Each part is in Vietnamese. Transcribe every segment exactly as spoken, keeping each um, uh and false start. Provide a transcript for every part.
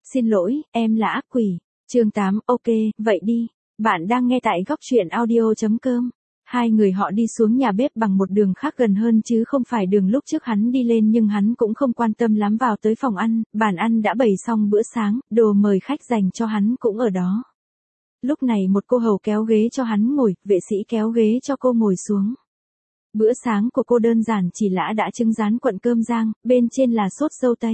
Xin lỗi, em là ác quỷ. Chương tám, ok, vậy đi. Bạn đang nghe tại góc truyện audio.com. Hai người họ đi xuống nhà bếp bằng một đường khác gần hơn chứ không phải đường lúc trước hắn đi lên, nhưng hắn cũng không quan tâm lắm. Vào tới phòng ăn, bàn ăn đã bày xong bữa sáng, đồ mời khách dành cho hắn cũng ở đó. Lúc này một cô hầu kéo ghế cho hắn ngồi, vệ sĩ kéo ghế cho cô ngồi xuống. Bữa sáng của cô đơn giản chỉ là đã trứng rán cuộn cơm rang, bên trên là sốt dâu tây.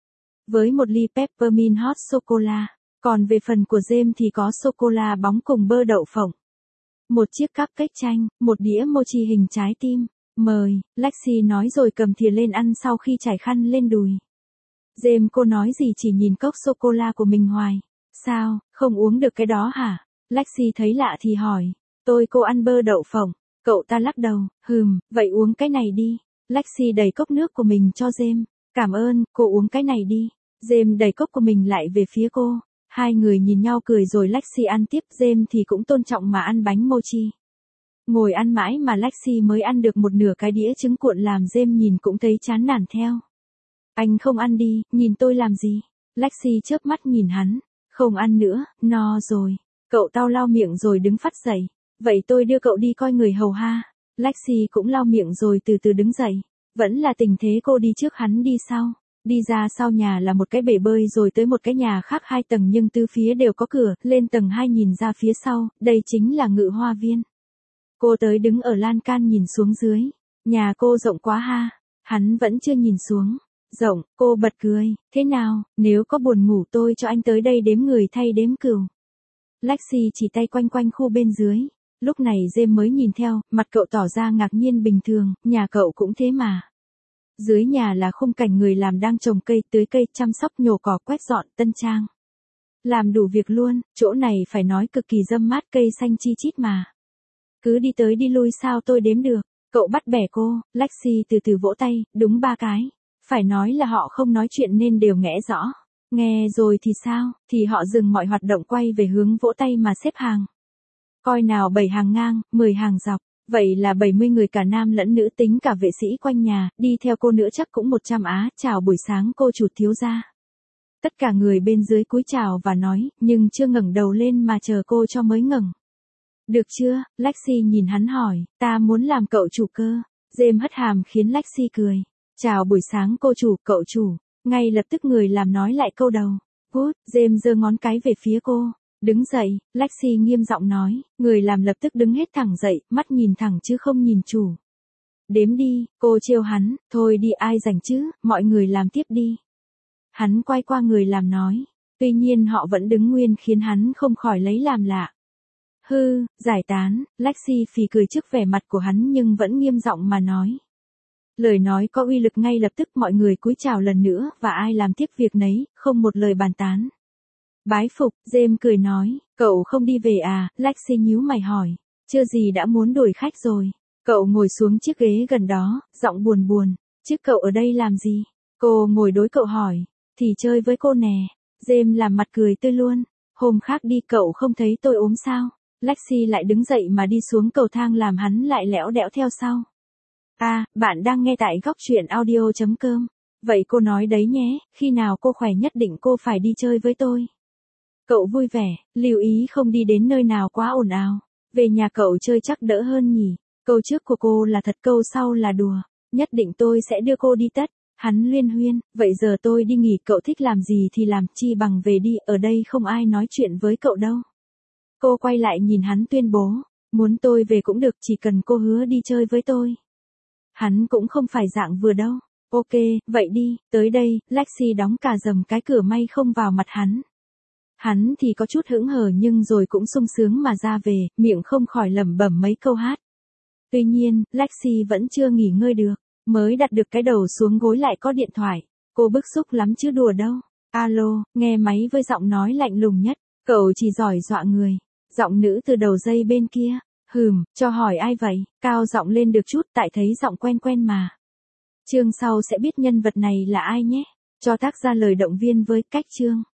Với một ly peppermint hot sô-cô-la. Còn về phần của James thì có sô-cô-la bóng cùng bơ đậu phộng. Một chiếc cupcake chanh, một đĩa mochi hình trái tim. Mời, Lexi nói rồi cầm thìa lên ăn sau khi trải khăn lên đùi. James cô nói gì chỉ nhìn cốc sô-cô-la của mình hoài. Sao, không uống được cái đó hả? Lexi thấy lạ thì hỏi. Tôi cô ăn bơ đậu phộng. Cậu ta lắc đầu, hừm, vậy uống cái này đi. Lexi đẩy cốc nước của mình cho James. Cảm ơn, cô uống cái này đi. James đẩy cốc của mình lại về phía cô. Hai người nhìn nhau cười rồi Lexi ăn tiếp, James thì cũng tôn trọng mà ăn bánh mochi. Ngồi ăn mãi mà Lexi mới ăn được một nửa cái đĩa trứng cuộn làm James nhìn cũng thấy chán nản theo. Anh không ăn đi, nhìn tôi làm gì? Lexi chớp mắt nhìn hắn. Không ăn nữa, no rồi. Cậu tao lau miệng rồi đứng phắt dậy. Vậy tôi đưa cậu đi coi người hầu ha. Lexi cũng lau miệng rồi từ từ đứng dậy. Vẫn là tình thế cô đi trước hắn đi sau. Đi ra sau nhà là một cái bể bơi rồi tới một cái nhà khác hai tầng nhưng tứ phía đều có cửa, lên tầng hai nhìn ra phía sau, đây chính là ngự hoa viên. Cô tới đứng ở lan can nhìn xuống dưới. Nhà cô rộng quá ha. Hắn vẫn chưa nhìn xuống. Rộng, cô bật cười, thế nào, nếu có buồn ngủ tôi cho anh tới đây đếm người thay đếm cừu. Lexi chỉ tay quanh quanh khu bên dưới. Lúc này James mới nhìn theo, mặt cậu tỏ ra ngạc nhiên bình thường, nhà cậu cũng thế mà. Dưới nhà là khung cảnh người làm đang trồng cây, tưới cây, chăm sóc, nhổ cỏ, quét dọn, tân trang. Làm đủ việc luôn, chỗ này phải nói cực kỳ râm mát, cây xanh chi chít mà. Cứ đi tới đi lui sao tôi đếm được. Cậu bắt bẻ cô. Lexi từ từ vỗ tay, đúng ba cái. Phải nói là họ không nói chuyện nên đều nghe rõ. Nghe rồi thì sao, thì họ dừng mọi hoạt động quay về hướng vỗ tay mà xếp hàng. Coi nào bảy hàng ngang, mười hàng dọc. Vậy là bảy mươi người cả nam lẫn nữ tính cả vệ sĩ quanh nhà, đi theo cô nữa chắc cũng một trăm á, chào buổi sáng cô chủ thiếu gia. Tất cả người bên dưới cúi chào và nói, nhưng chưa ngẩng đầu lên mà chờ cô cho mới ngẩng. Được chưa, Lexi nhìn hắn hỏi, ta muốn làm cậu chủ cơ. James hất hàm khiến Lexi cười. Chào buổi sáng cô chủ, cậu chủ. Ngay lập tức người làm nói lại câu đầu. Good, James giơ ngón cái về phía cô. Đứng dậy, Lexi nghiêm giọng nói, người làm lập tức đứng hết thẳng dậy, mắt nhìn thẳng chứ không nhìn chủ. Đếm đi, cô trêu hắn, thôi đi ai rảnh chứ, mọi người làm tiếp đi. Hắn quay qua người làm nói, tuy nhiên họ vẫn đứng nguyên khiến hắn không khỏi lấy làm lạ. Hư, giải tán, Lexi phì cười trước vẻ mặt của hắn nhưng vẫn nghiêm giọng mà nói. Lời nói có uy lực ngay lập tức mọi người cúi chào lần nữa và ai làm tiếp việc nấy, không một lời bàn tán. Bái phục, James cười nói, cậu không đi về à, Lexi nhíu mày hỏi, chưa gì đã muốn đuổi khách rồi. Cậu ngồi xuống chiếc ghế gần đó, giọng buồn buồn, chứ cậu ở đây làm gì? Cô ngồi đối cậu hỏi, thì chơi với cô nè. James làm mặt cười tươi luôn, hôm khác đi cậu không thấy tôi ốm sao? Lexi lại đứng dậy mà đi xuống cầu thang làm hắn lại lẽo đẽo theo sau. À, bạn đang nghe tại góc truyện audio.com. Vậy cô nói đấy nhé, khi nào cô khỏe nhất định cô phải đi chơi với tôi. Cậu vui vẻ, lưu ý không đi đến nơi nào quá ồn ào. Về nhà cậu chơi chắc đỡ hơn nhỉ. Câu trước của cô là thật, câu sau là đùa. Nhất định tôi sẽ đưa cô đi tất. Hắn luyên huyên, vậy giờ tôi đi nghỉ, cậu thích làm gì thì làm, chi bằng về đi, ở đây không ai nói chuyện với cậu đâu. Cô quay lại nhìn hắn tuyên bố, muốn tôi về cũng được, chỉ cần cô hứa đi chơi với tôi. Hắn cũng không phải dạng vừa đâu. Ok, vậy đi, tới đây, Lexi đóng cả dầm cái cửa may không vào mặt hắn. Hắn thì có chút hững hờ nhưng rồi cũng sung sướng mà ra về, miệng không khỏi lẩm bẩm mấy câu hát. Tuy nhiên, Lexi vẫn chưa nghỉ ngơi được, mới đặt được cái đầu xuống gối lại có điện thoại. Cô bức xúc lắm chứ đùa đâu. Alo, nghe máy với giọng nói lạnh lùng nhất, cậu chỉ giỏi dọa người. Giọng nữ từ đầu dây bên kia, hừm, cho hỏi ai vậy, cao giọng lên được chút tại thấy giọng quen quen mà. Chương sau sẽ biết nhân vật này là ai nhé, cho tác ra lời động viên với cách chương.